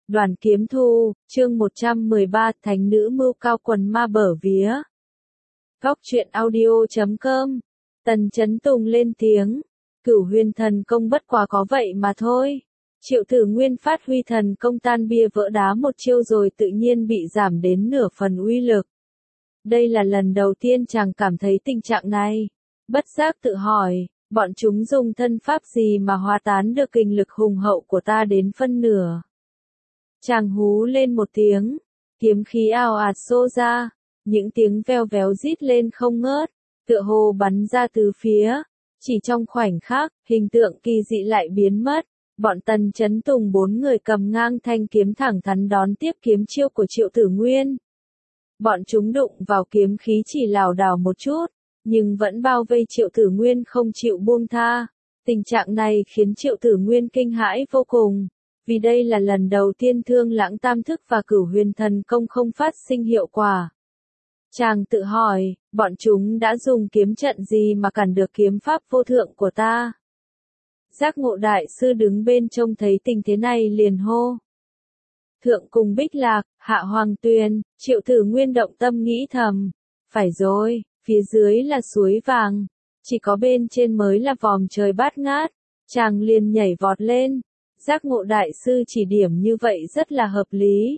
Đoàn Kiếm Thu, chương 113, Thánh nữ mưu cao quần ma bở vía. Góc truyện audio.com. Tần Chấn Tùng lên tiếng. Cửu Huyền thần công bất quá có vậy mà thôi. Triệu Tử Nguyên phát huy thần công tan bia vỡ đá một chiêu rồi tự nhiên bị giảm đến nửa phần uy lực. Đây là lần đầu tiên chàng cảm thấy tình trạng này. Bất giác tự hỏi, bọn chúng dùng thân pháp gì mà hóa tán được kinh lực hùng hậu của ta đến phân nửa. Chàng hú lên một tiếng, kiếm khí ào ạt xô ra, những tiếng veo véo rít lên không ngớt, tựa hồ bắn ra từ phía. Chỉ trong khoảnh khắc, hình tượng kỳ dị lại biến mất, bọn Tần Chấn Tùng 4 người cầm ngang thanh kiếm thẳng thắn đón tiếp kiếm chiêu của Triệu Tử Nguyên. Bọn chúng đụng vào kiếm khí chỉ lảo đảo một chút, nhưng vẫn bao vây Triệu Tử Nguyên không chịu buông tha. Tình trạng này khiến Triệu Tử Nguyên kinh hãi vô cùng, vì đây là lần đầu tiên Thương Lãng Tam Thức và Cửu Huyền thần công không phát sinh hiệu quả. Chàng tự hỏi, bọn chúng đã dùng kiếm trận gì mà cản được kiếm pháp vô thượng của ta? Giác Ngộ đại sư đứng bên trông thấy tình thế này liền hô. Thượng cùng Bích Lạc, hạ Hoàng Tuyền. Triệu Tử Nguyên động tâm nghĩ thầm. Phải rồi, phía dưới là suối vàng, chỉ có bên trên mới là vòm trời bát ngát. Chàng liền nhảy vọt lên. Giác Ngộ đại sư chỉ điểm như vậy rất là hợp lý.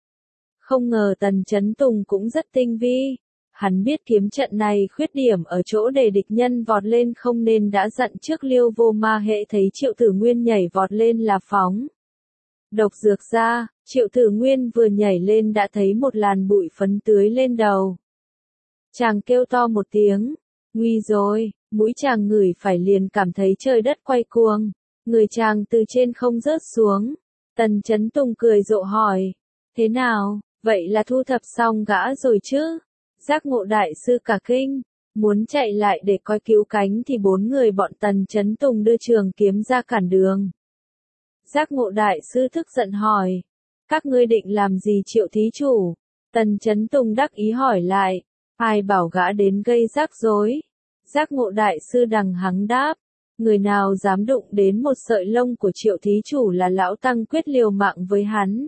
Không ngờ Tần Chấn Tùng cũng rất tinh vi. Hắn biết kiếm trận này khuyết điểm ở chỗ để địch nhân vọt lên không nên đã dặn trước Liêu Vô Ma hệ thấy Triệu Tử Nguyên nhảy vọt lên là phóng độc dược ra. Triệu Tử Nguyên vừa nhảy lên đã thấy một làn bụi phấn tưới lên đầu. Chàng kêu to một tiếng, nguy rồi, mũi chàng ngửi phải liền cảm thấy trời đất quay cuồng, người chàng từ trên không rớt xuống. Tần Chấn Tùng cười rộ hỏi, thế nào, vậy là thu thập xong gã rồi chứ? Giác Ngộ đại sư cả kinh, muốn chạy lại để coi cứu cánh thì 4 người bọn Tần Chấn Tùng đưa trường kiếm ra cản đường. Giác Ngộ đại sư tức giận hỏi, các ngươi định làm gì Triệu thí chủ? Tần Chấn Tùng đắc ý hỏi lại, ai bảo gã đến gây rắc rối? Giác Ngộ đại sư đằng hắng đáp, người nào dám đụng đến một sợi lông của Triệu thí chủ là lão tăng quyết liều mạng với hắn.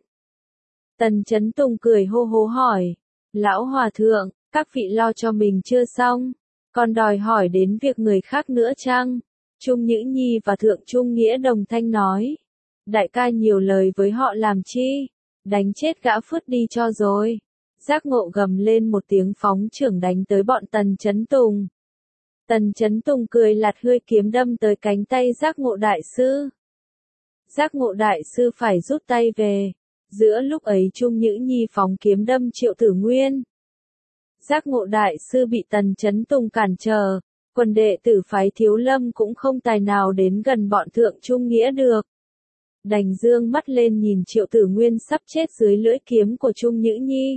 Tần Chấn Tùng cười hô hố hỏi, lão hòa thượng, các vị lo cho mình chưa xong, còn đòi hỏi đến việc người khác nữa chăng? Trung Nhữ Nhi và Thượng Trung Nghĩa đồng thanh nói, đại ca nhiều lời với họ làm chi, đánh chết gã phứt đi cho rồi. Giác Ngộ gầm lên một tiếng phóng chưởng đánh tới bọn Tần Chấn Tùng. Tần Chấn Tùng cười lạt hươi kiếm đâm tới cánh tay Giác Ngộ đại sư. Giác Ngộ đại sư phải rút tay về. Giữa lúc ấy Trung Nhữ Nhi phóng kiếm đâm Triệu Tử Nguyên. Giác Ngộ đại sư bị Tần Chấn Tùng cản trở, quần đệ tử phái Thiếu Lâm cũng không tài nào đến gần bọn Thượng Trung Nghĩa được. Đành dương mắt lên nhìn Triệu Tử Nguyên sắp chết dưới lưỡi kiếm của Trung Nhữ Nhi.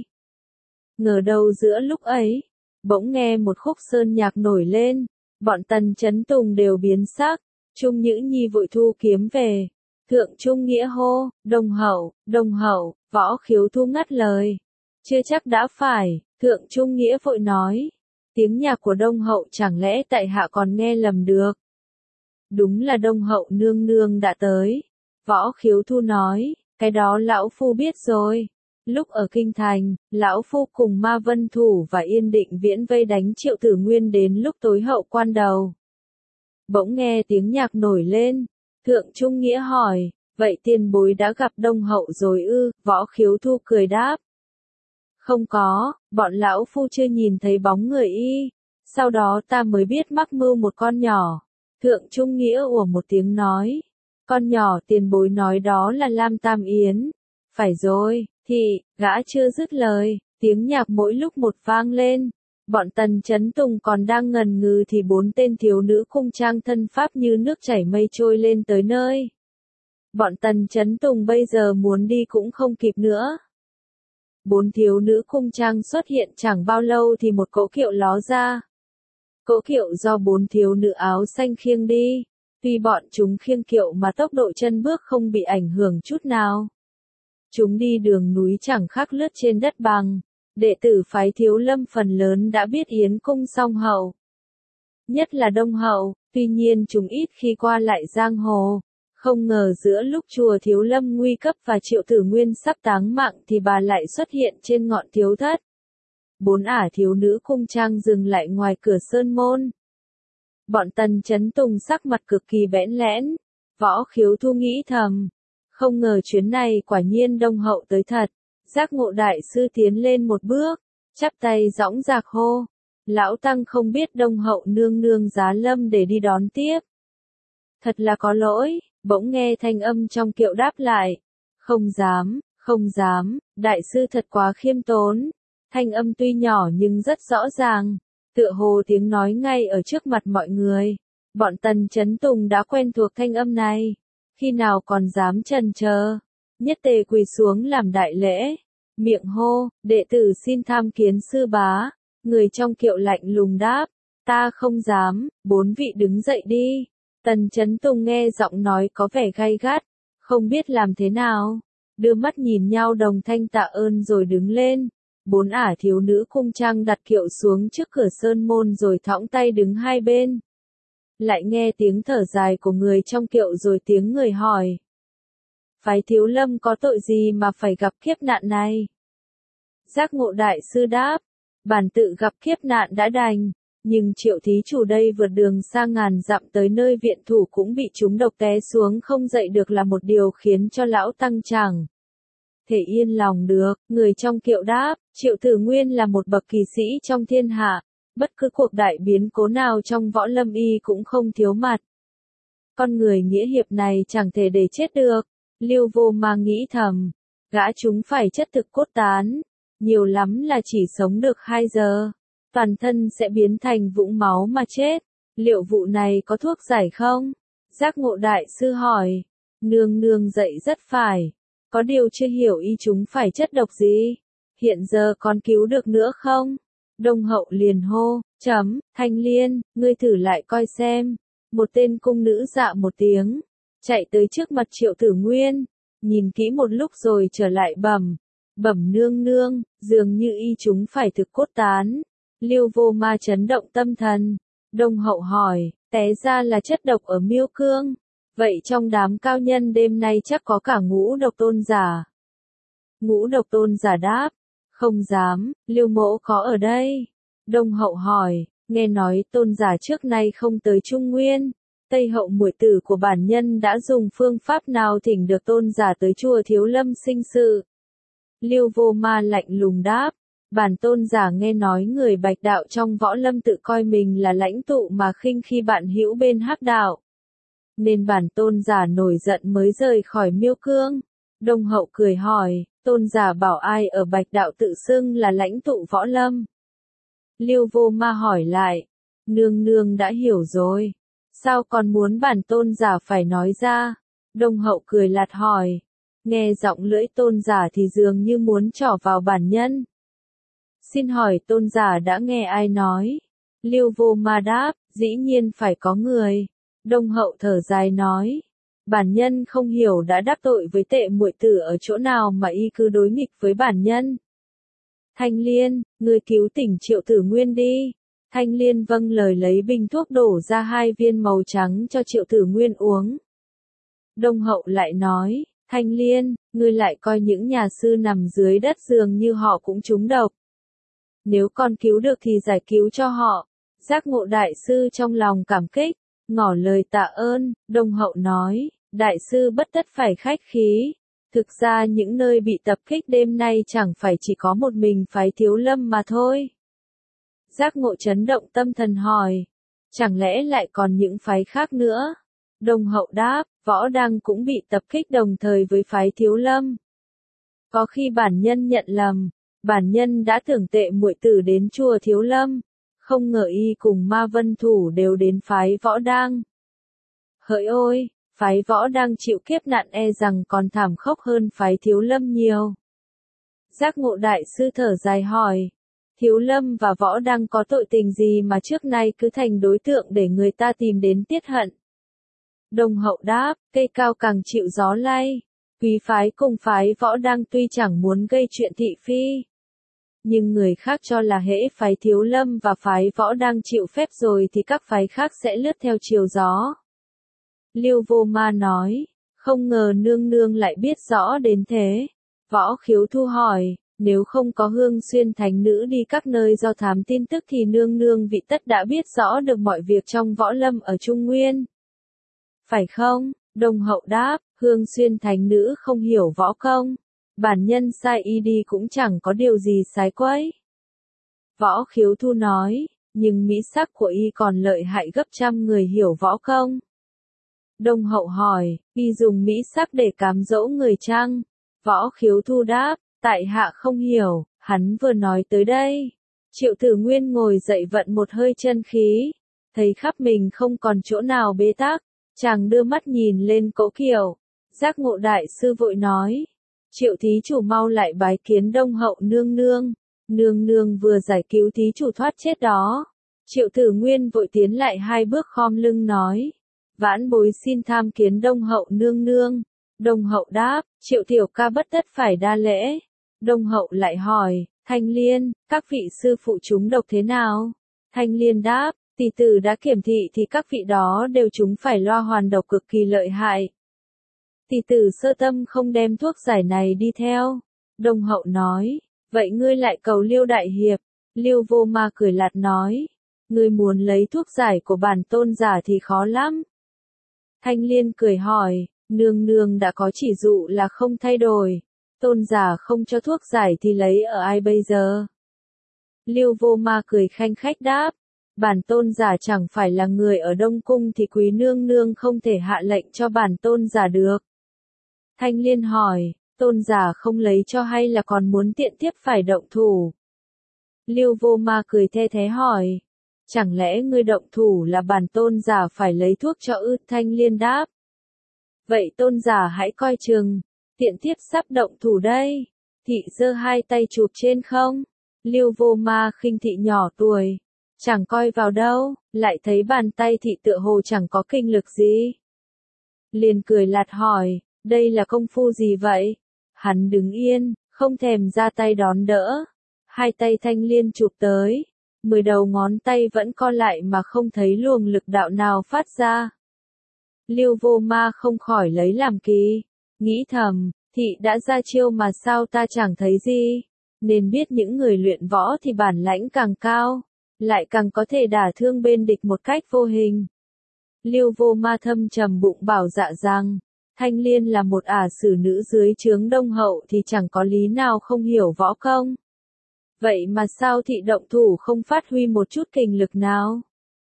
Ngờ đâu giữa lúc ấy, bỗng nghe một khúc sơn nhạc nổi lên, bọn Tần Chấn Tùng đều biến sắc. Trung Nhữ Nhi vội thu kiếm về. Thượng Trung Nghĩa hô, đồng hậu, Võ Khiếu Thu ngắt lời. Chưa chắc đã phải. Thượng Trung Nghĩa vội nói, tiếng nhạc của Đông Hậu chẳng lẽ tại hạ còn nghe lầm được? Đúng là Đông Hậu nương nương đã tới. Võ Khiếu Thu nói, cái đó lão phu biết rồi. Lúc ở Kinh Thành, lão phu cùng Ma Vân Thủ và Yên Định Viễn vây đánh Triệu Tử Nguyên đến lúc tối hậu quan đầu. Bỗng nghe tiếng nhạc nổi lên. Thượng Trung Nghĩa hỏi, vậy tiền bối đã gặp Đông Hậu rồi ư? Võ Khiếu Thu cười đáp. Không có, bọn lão phu chưa nhìn thấy bóng người y. Sau đó ta mới biết mắc mưu một con nhỏ. Thượng Trung Nghĩa ủa một tiếng nói. Con nhỏ tiền bối nói đó là Lam Tam Yến. Phải rồi, thì, gã chưa dứt lời, tiếng nhạc mỗi lúc một vang lên. Bọn Tần Chấn Tùng còn đang ngần ngừ thì 4 tên thiếu nữ cung trang thân pháp như nước chảy mây trôi lên tới nơi. Bọn Tần Chấn Tùng bây giờ muốn đi cũng không kịp nữa. 4 thiếu nữ cung trang xuất hiện chẳng bao lâu thì một cỗ kiệu ló ra. Cỗ kiệu do 4 thiếu nữ áo xanh khiêng đi. Tuy bọn chúng khiêng kiệu mà tốc độ chân bước không bị ảnh hưởng chút nào. Chúng đi đường núi chẳng khác lướt trên đất bằng. Đệ tử phái Thiếu Lâm phần lớn đã biết Yến Cung Song Hậu. Nhất là Đông Hậu, tuy nhiên chúng ít khi qua lại giang hồ. Không ngờ giữa lúc chùa Thiếu Lâm nguy cấp và Triệu Tử Nguyên sắp táng mạng thì bà lại xuất hiện trên ngọn thiếu thất. 4 ả thiếu nữ cung trang dừng lại ngoài cửa sơn môn. Bọn Tần Chấn Tùng sắc mặt cực kỳ bẽn lẽn. Võ Khiếu Thu nghĩ thầm. Không ngờ chuyến này quả nhiên Đông Hậu tới thật. Giác Ngộ đại sư tiến lên một bước, chắp tay dõng dạc hô. Lão Tăng không biết Đông Hậu nương nương giá lâm để đi đón tiếp. Thật là có lỗi, bỗng nghe thanh âm trong kiệu đáp lại. Không dám, không dám, đại sư thật quá khiêm tốn. Thanh âm tuy nhỏ nhưng rất rõ ràng, tựa hồ tiếng nói ngay ở trước mặt mọi người. Bọn Tần Chấn Tùng đã quen thuộc thanh âm này, khi nào còn dám chần chờ, nhất tề quỳ xuống làm đại lễ, miệng hô, đệ tử xin tham kiến sư bá. Người trong kiệu lạnh lùng đáp, ta không dám. 4 vị đứng dậy đi. Tần Chấn Tùng nghe giọng nói có vẻ gay gắt, không biết làm thế nào, đưa mắt nhìn nhau đồng thanh tạ ơn rồi đứng lên. 4 ả thiếu nữ cung trang đặt kiệu xuống trước cửa sơn môn rồi thõng tay đứng hai bên. Lại nghe tiếng thở dài của người trong kiệu rồi tiếng người hỏi. Phái Thiếu Lâm có tội gì mà phải gặp kiếp nạn này? Giác Ngộ đại sư đáp, bản tự gặp kiếp nạn đã đành, nhưng Triệu thí chủ đây vượt đường xa ngàn dặm tới nơi viện thủ cũng bị trúng độc té xuống không dậy được là một điều khiến cho lão tăng chẳng thể yên lòng được. Người trong kiệu đáp, Triệu Tử Nguyên là một bậc kỳ sĩ trong thiên hạ, bất cứ cuộc đại biến cố nào trong võ lâm y cũng không thiếu mặt. Con người nghĩa hiệp này chẳng thể để chết được. Lưu Vô Ma nghĩ thầm, gã chúng phải chất thực cốt tán, nhiều lắm là chỉ sống được 2 giờ, toàn thân sẽ biến thành vũng máu mà chết. Liệu vụ này có thuốc giải không? Giác Ngộ đại sư hỏi. Nương nương dạy rất phải, có điều chưa hiểu y chúng phải chất độc gì, hiện giờ còn cứu được nữa không? Đông Hậu liền hô, Thanh Liên, ngươi thử lại coi xem. Một tên cung nữ dạ một tiếng, chạy tới trước mặt Triệu Tử Nguyên, nhìn kỹ một lúc rồi trở lại bẩm nương nương, dường như y chúng phải thực cốt tán. Lưu Vô Ma chấn động tâm thần. Đông Hậu hỏi, té ra là chất độc ở Miêu Cương. Vậy trong đám cao nhân đêm nay chắc có cả Ngũ Độc Tôn giả. Ngũ Độc Tôn giả đáp, không dám, Lưu mỗ có ở đây. Đông Hậu hỏi, nghe nói tôn giả trước nay không tới Trung Nguyên, Tây Hậu muội tử của bản nhân đã dùng phương pháp nào thỉnh được tôn giả tới chùa Thiếu Lâm sinh sự? Lưu Vô Ma lạnh lùng đáp, bản tôn giả nghe nói người Bạch đạo trong võ lâm tự coi mình là lãnh tụ mà khinh khi bạn hữu bên Hắc đạo, nên bản tôn giả nổi giận mới rời khỏi Miêu Cương. Đông Hậu cười hỏi, tôn giả bảo ai ở Bạch đạo tự xưng là lãnh tụ võ lâm? Lưu Vô Ma hỏi lại, nương nương đã hiểu rồi, sao còn muốn bản tôn giả phải nói ra? Đông Hậu cười lạt hỏi, nghe giọng lưỡi tôn giả thì dường như muốn trỏ vào bản nhân. Xin hỏi tôn giả đã nghe ai nói? Lưu Vô Ma đáp, dĩ nhiên phải có người. Đông Hậu thở dài nói, bản nhân không hiểu đã đắc tội với tệ muội tử ở chỗ nào mà y cứ đối nghịch với bản nhân. Thanh Liên, ngươi cứu tỉnh Triệu Tử Nguyên đi. Thanh Liên vâng lời lấy bình thuốc đổ ra 2 viên màu trắng cho Triệu Tử Nguyên uống. Đông Hậu lại nói, Thanh Liên, ngươi lại coi những nhà sư nằm dưới đất dường như họ cũng trúng độc. Nếu con cứu được thì giải cứu cho họ. Giác Ngộ đại sư trong lòng cảm kích, ngỏ lời tạ ơn. Đông Hậu nói, đại sư bất tất phải khách khí. Thực ra những nơi bị tập kích đêm nay chẳng phải chỉ có một mình phái Thiếu Lâm mà thôi. Giác Ngộ chấn động tâm thần hỏi, chẳng lẽ lại còn những phái khác nữa? Đông Hậu đáp, Võ Đăng cũng bị tập kích đồng thời với phái Thiếu Lâm. Có khi bản nhân nhận lầm, bản nhân đã tưởng tệ muội tử đến chùa Thiếu Lâm, không ngờ y cùng Ma Vân Thủ đều đến phái Võ Đăng. Hỡi ôi, phái Võ Đăng chịu kiếp nạn e rằng còn thảm khốc hơn phái Thiếu Lâm nhiều. Giác Ngộ đại sư thở dài hỏi, Thiếu Lâm và Võ Đăng có tội tình gì mà trước nay cứ thành đối tượng để người ta tìm đến tiết hận? Đông Hậu đáp, cây cao càng chịu gió lay. Quý phái cùng phái Võ Đăng tuy chẳng muốn gây chuyện thị phi, nhưng người khác cho là hễ phái Thiếu Lâm và phái Võ Đăng chịu phép rồi thì các phái khác sẽ lướt theo chiều gió. Lưu Vô Ma nói, Không ngờ nương nương lại biết rõ đến thế. Võ Khiếu Thu hỏi, nếu không có Hương Xuyên thánh nữ đi các nơi do thám tin tức thì nương nương vị tất đã biết rõ được mọi việc trong võ lâm ở Trung Nguyên. Phải không? Đông Hậu đáp, Hương Xuyên thánh nữ không hiểu võ công. Bản nhân sai y đi cũng chẳng có điều gì sai quấy. Võ Khiếu Thu nói, nhưng mỹ sắc của y còn lợi hại gấp trăm người hiểu võ công. Đông Hậu hỏi, y dùng mỹ sắc để cám dỗ người chăng? Võ Khiếu Thu đáp, tại hạ không hiểu, hắn vừa nói tới đây. Triệu Tử Nguyên ngồi dậy vận một hơi chân khí, thấy khắp mình không còn chỗ nào bế tắc, chàng đưa mắt nhìn lên Cỗ Kiều. Giác Ngộ đại sư vội nói, Triệu thí chủ mau lại bái kiến Đông Hậu nương nương. Nương nương vừa giải cứu thí chủ thoát chết đó. Triệu Tử Nguyên vội tiến lại 2 bước khom lưng nói, vãn bối xin tham kiến Đông Hậu nương nương. Đông Hậu đáp, Triệu tiểu ca bất tất phải đa lễ. Đông Hậu lại hỏi, Thanh Liên, các vị sư phụ chúng độc thế nào? Thanh Liên đáp, tỷ tử đã kiểm thị thì các vị đó đều chúng phải loa hoàn độc cực kỳ lợi hại. Tỷ tử sơ tâm không đem thuốc giải này đi theo. Đông Hậu nói, vậy ngươi lại cầu Liêu đại hiệp. Liêu Vô Ma cười lạt nói, ngươi muốn lấy thuốc giải của bản tôn giả thì khó lắm. Thanh Liên cười hỏi, nương nương đã có chỉ dụ là không thay đổi. Tôn giả không cho thuốc giải thì lấy ở ai bây giờ? Liêu Vô Ma cười khanh khách đáp, bản tôn giả chẳng phải là người ở Đông Cung thì quý nương nương không thể hạ lệnh cho bản tôn giả được. Thanh Liên hỏi, tôn giả không lấy cho hay là còn muốn tiện tiếp phải động thủ? Liêu Vô Ma cười the thế hỏi, chẳng lẽ ngươi động thủ là bản tôn giả phải lấy thuốc cho ư? Thanh Liên đáp, vậy tôn giả hãy coi chừng, tiện tiếp sắp động thủ đây. Thị giơ 2 tay chụp trên không. Liêu Vô Ma khinh thị nhỏ tuổi, chẳng coi vào đâu, lại thấy bàn tay thị tựa hồ chẳng có kinh lực gì. Liền cười lạt hỏi, đây là công phu gì vậy? Hắn đứng yên, không thèm ra tay đón đỡ. 2 tay Thanh Liên chụp tới, 10 đầu ngón tay vẫn co lại mà không thấy luồng lực đạo nào phát ra. Liêu Vô Ma không khỏi lấy làm kỳ, nghĩ thầm, thị đã ra chiêu mà sao ta chẳng thấy gì, nên biết những người luyện võ thì bản lãnh càng cao, lại càng có thể đả thương bên địch một cách vô hình. Liêu Vô Ma thâm trầm bụng bảo dạ rằng, Thanh Liên là một ả xử nữ dưới trướng Đông Hậu thì chẳng có lý nào không hiểu võ công. Vậy mà sao thị động thủ không phát huy một chút kình lực nào?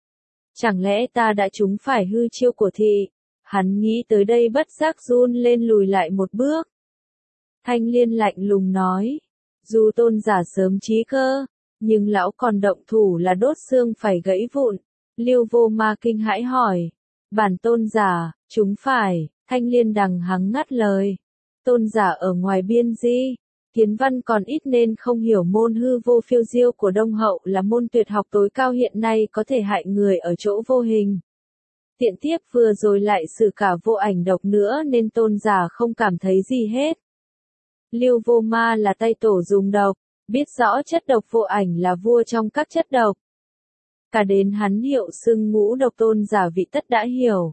Chẳng lẽ ta đã trúng phải hư chiêu của thị? Hắn nghĩ tới đây bất giác run lên lùi lại một bước. Thanh Liên lạnh lùng nói, dù tôn giả sớm trí cơ, nhưng lão còn động thủ là đốt xương phải gãy vụn. Liêu Vô Ma kinh hãi hỏi, bản tôn giả, chúng phải? Thanh Liên đằng hắng ngắt lời, tôn giả ở ngoài biên di, kiến văn còn ít nên không hiểu môn hư vô phiêu diêu của Đông Hậu là môn tuyệt học tối cao hiện nay có thể hại người ở chỗ vô hình. Tiện tiếp vừa rồi lại sử cả vô ảnh độc nữa nên tôn giả không cảm thấy gì hết. Liêu Vô Ma là tay tổ dùng độc, biết rõ chất độc vô ảnh là vua trong các chất độc. Cả đến hắn hiệu xưng ngũ độc tôn giả vị tất đã hiểu.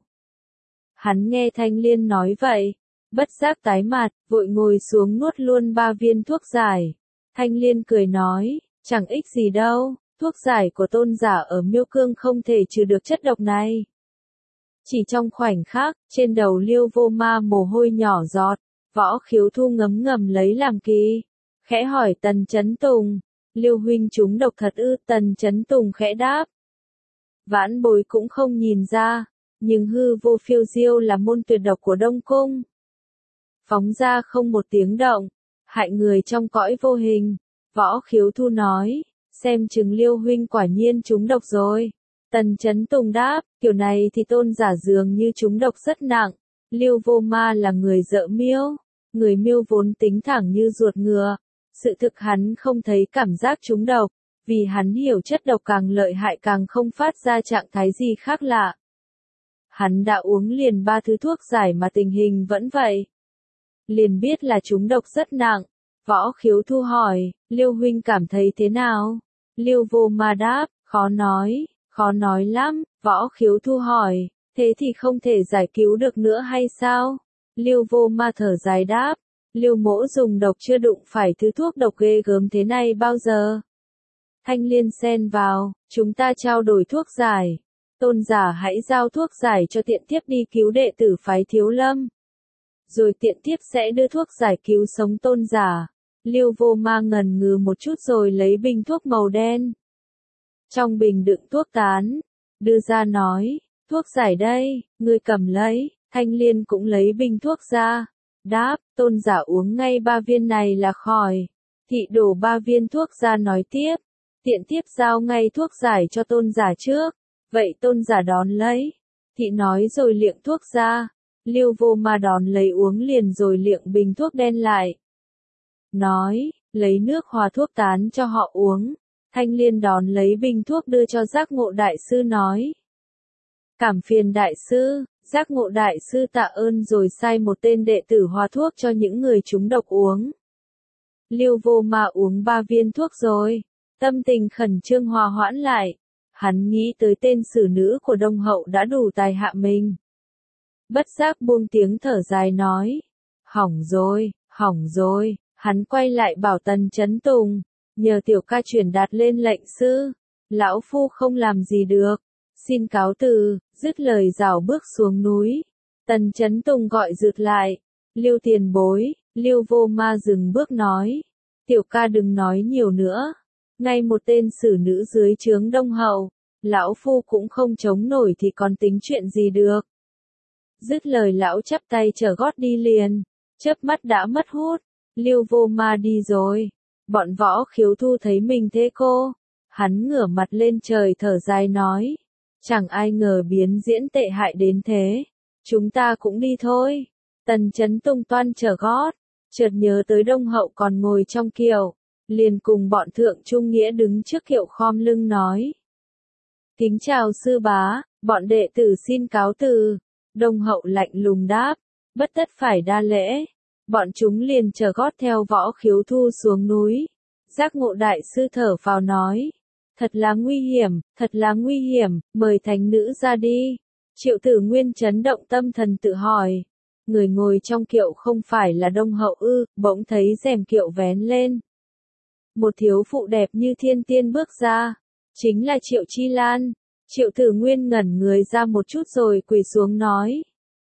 Hắn nghe Thanh Liên nói vậy, bất giác tái mặt, vội ngồi xuống nuốt luôn 3 viên thuốc giải. Thanh Liên cười nói, chẳng ích gì đâu, thuốc giải của tôn giả ở Miêu Cương không thể trừ được chất độc này. Chỉ trong khoảnh khắc, trên đầu Liêu Vô Ma mồ hôi nhỏ giọt, Võ Khiếu Thu ngấm ngầm lấy làm kỳ, khẽ hỏi Tần Chấn Tùng, Liêu huynh trúng độc thật ư? Tần Chấn Tùng khẽ đáp, vãn bối cũng không nhìn ra, nhưng hư vô phiêu diêu là môn tuyệt độc của Đông Cung. Phóng ra không một tiếng động, hại người trong cõi vô hình. Võ Khiếu Thu nói, xem chừng Liêu huynh quả nhiên trúng độc rồi. Tần Chấn Tùng đáp, kiểu này thì tôn giả dường như trúng độc rất nặng. Liêu Vô Ma là người dợ Miêu, người Miêu vốn tính thẳng như ruột ngựa. Sự thực hắn không thấy cảm giác trúng độc, vì hắn hiểu chất độc càng lợi hại càng không phát ra trạng thái gì khác lạ. Hắn đã uống liền 3 thứ thuốc giải mà tình hình vẫn vậy. Liền biết là trúng độc rất nặng. Võ Khiếu Thu hỏi, Liêu huynh cảm thấy thế nào? Liêu Vô Ma đáp, khó nói lắm. Võ Khiếu Thu hỏi, thế thì không thể giải cứu được nữa hay sao? Lưu Vô Ma thở dài đáp, Lưu mỗ dùng độc chưa đụng phải thứ thuốc độc ghê gớm thế này bao giờ. Thanh Liên xen vào, chúng ta trao đổi thuốc giải. Tôn giả hãy giao thuốc giải cho tiện thiếp đi cứu đệ tử phái Thiếu Lâm. Rồi tiện thiếp sẽ đưa thuốc giải cứu sống tôn giả. Lưu Vô Ma ngần ngừ một chút rồi lấy bình thuốc màu đen. Trong bình đựng thuốc tán, đưa ra nói, thuốc giải đây, ngươi cầm lấy. Thanh Liên cũng lấy bình thuốc ra. Đáp, tôn giả uống ngay 3 viên này là khỏi. Thị đổ 3 viên thuốc ra nói tiếp. Tiện tiếp giao ngay thuốc giải cho tôn giả trước. Vậy tôn giả đón lấy. Thị nói rồi liệng thuốc ra. Lưu Vô Ma đón lấy uống liền rồi liệng bình thuốc đen lại. Nói, lấy nước hòa thuốc tán cho họ uống. Thanh Liên đón lấy bình thuốc đưa cho Giác Ngộ Đại Sư nói. Cảm phiền Đại Sư. Giác Ngộ Đại Sư tạ ơn rồi sai một tên đệ tử hòa thuốc cho những người trúng độc uống. Lưu Vô Ma uống 3 viên thuốc rồi. Tâm tình khẩn trương hòa hoãn lại. Hắn nghĩ tới tên xử nữ của Đông Hậu đã đủ tài hạ mình. Bất giác buông tiếng thở dài nói. Hỏng rồi. Hắn quay lại bảo Tần Chấn Tùng. Nhờ tiểu ca chuyển đạt lên lệnh sư. Lão phu không làm gì được. Xin cáo từ, dứt lời rảo bước xuống núi. Tần Chấn Tùng gọi rượt lại. Lưu tiền bối, Lưu Vô Ma dừng bước nói. Tiểu ca đừng nói nhiều nữa. Ngay một tên xử nữ dưới trướng Đông Hậu. Lão phu cũng không chống nổi thì còn tính chuyện gì được. Dứt lời lão chắp tay trở gót đi liền. Chớp mắt đã mất hút. Lưu Vô Ma đi rồi. Bọn Võ Khiếu Thu thấy mình thế cô. Hắn ngửa mặt lên trời thở dài nói. Chẳng ai ngờ biến diễn tệ hại đến thế. Chúng ta cũng đi thôi. Tần Chấn Tùng toan trở gót. Chợt nhớ tới Đông Hậu còn ngồi trong kiệu. Liền cùng bọn thượng trung nghĩa đứng trước kiệu khom lưng nói. Kính chào sư bá, bọn đệ tử xin cáo từ. Đông Hậu lạnh lùng đáp. Bất tất phải đa lễ. Bọn chúng liền trở gót theo Võ Khiếu Thu xuống núi. Giác Ngộ Đại Sư thở phào nói. Thật là nguy hiểm, mời thánh nữ ra đi. Triệu Tử Nguyên chấn động tâm thần tự hỏi. Người ngồi trong kiệu không phải là Đông Hậu ư, bỗng thấy rèm kiệu vén lên. Một thiếu phụ đẹp như thiên tiên bước ra. Chính là Triệu Chi Lan. Triệu Tử Nguyên ngẩn người ra một chút rồi quỳ xuống nói.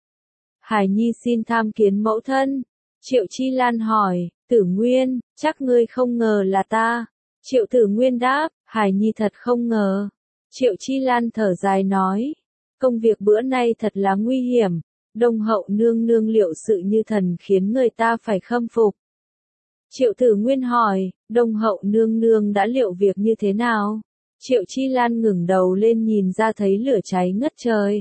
Hải Nhi xin tham kiến mẫu thân. Triệu Chi Lan hỏi, Tử Nguyên, chắc ngươi không ngờ là ta. Triệu Tử Nguyên đáp, Hải Nhi thật không ngờ. Triệu Chi Lan thở dài nói, công việc bữa nay thật là nguy hiểm. Đông Hậu nương nương liệu sự như thần khiến người ta phải khâm phục. Triệu Tử Nguyên hỏi, Đông Hậu nương nương đã liệu việc như thế nào? Triệu Chi Lan ngẩng đầu lên nhìn ra thấy lửa cháy ngất trời.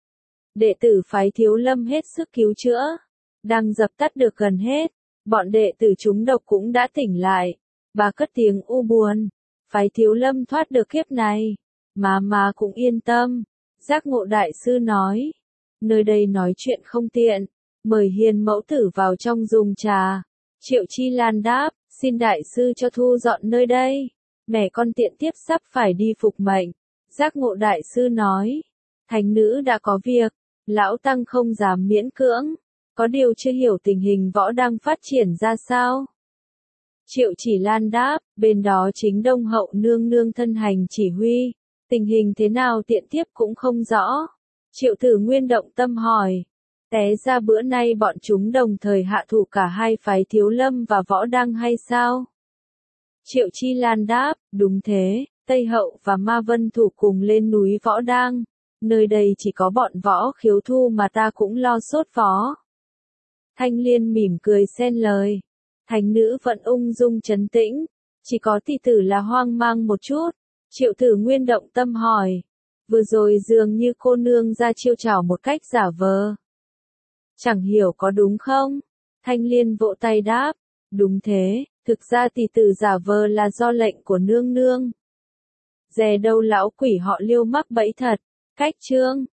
Đệ tử phái Thiếu Lâm hết sức cứu chữa. Đang dập tắt được gần hết. Bọn đệ tử chúng độc cũng đã tỉnh lại. Bà cất tiếng u buồn. Phái Thiếu Lâm thoát được kiếp này. Mà cũng yên tâm. Giác Ngộ Đại Sư nói. Nơi đây nói chuyện không tiện. Mời Hiền mẫu tử vào trong dùng trà. Triệu Chi Lan đáp. Xin Đại Sư cho thu dọn nơi đây. Mẹ con tiện tiếp sắp phải đi phục mệnh. Giác Ngộ Đại Sư nói. Thánh nữ đã có việc. Lão Tăng không dám miễn cưỡng. Có điều chưa hiểu tình hình võ đang phát triển ra sao. Triệu Chỉ Lan đáp, bên đó chính Đông Hậu nương nương thân hành chỉ huy. Tình hình thế nào tiện tiếp cũng không rõ. Triệu Tử Nguyên động tâm hỏi. Té ra bữa nay bọn chúng đồng thời hạ thủ cả hai phái Thiếu Lâm và Võ Đăng hay sao? Triệu Chi Lan đáp, đúng thế, Tây Hậu và Ma Vân thủ cùng lên núi Võ Đăng. Nơi đây chỉ có bọn Võ Khiếu Thu mà ta cũng lo sốt vó. Thanh Liên mỉm cười xen lời. Thánh nữ vẫn ung dung trấn tĩnh. Chỉ có tỷ tử là hoang mang một chút. Triệu Tử Nguyên động tâm hỏi. Vừa rồi dường như cô nương ra chiêu trò một cách giả vờ. Chẳng hiểu có đúng không? Thanh Liên vỗ tay đáp. Đúng thế, thực ra tỷ tử giả vờ là do lệnh của nương nương. Dè đâu lão quỷ họ Liêu mắc bẫy thật. Cách chương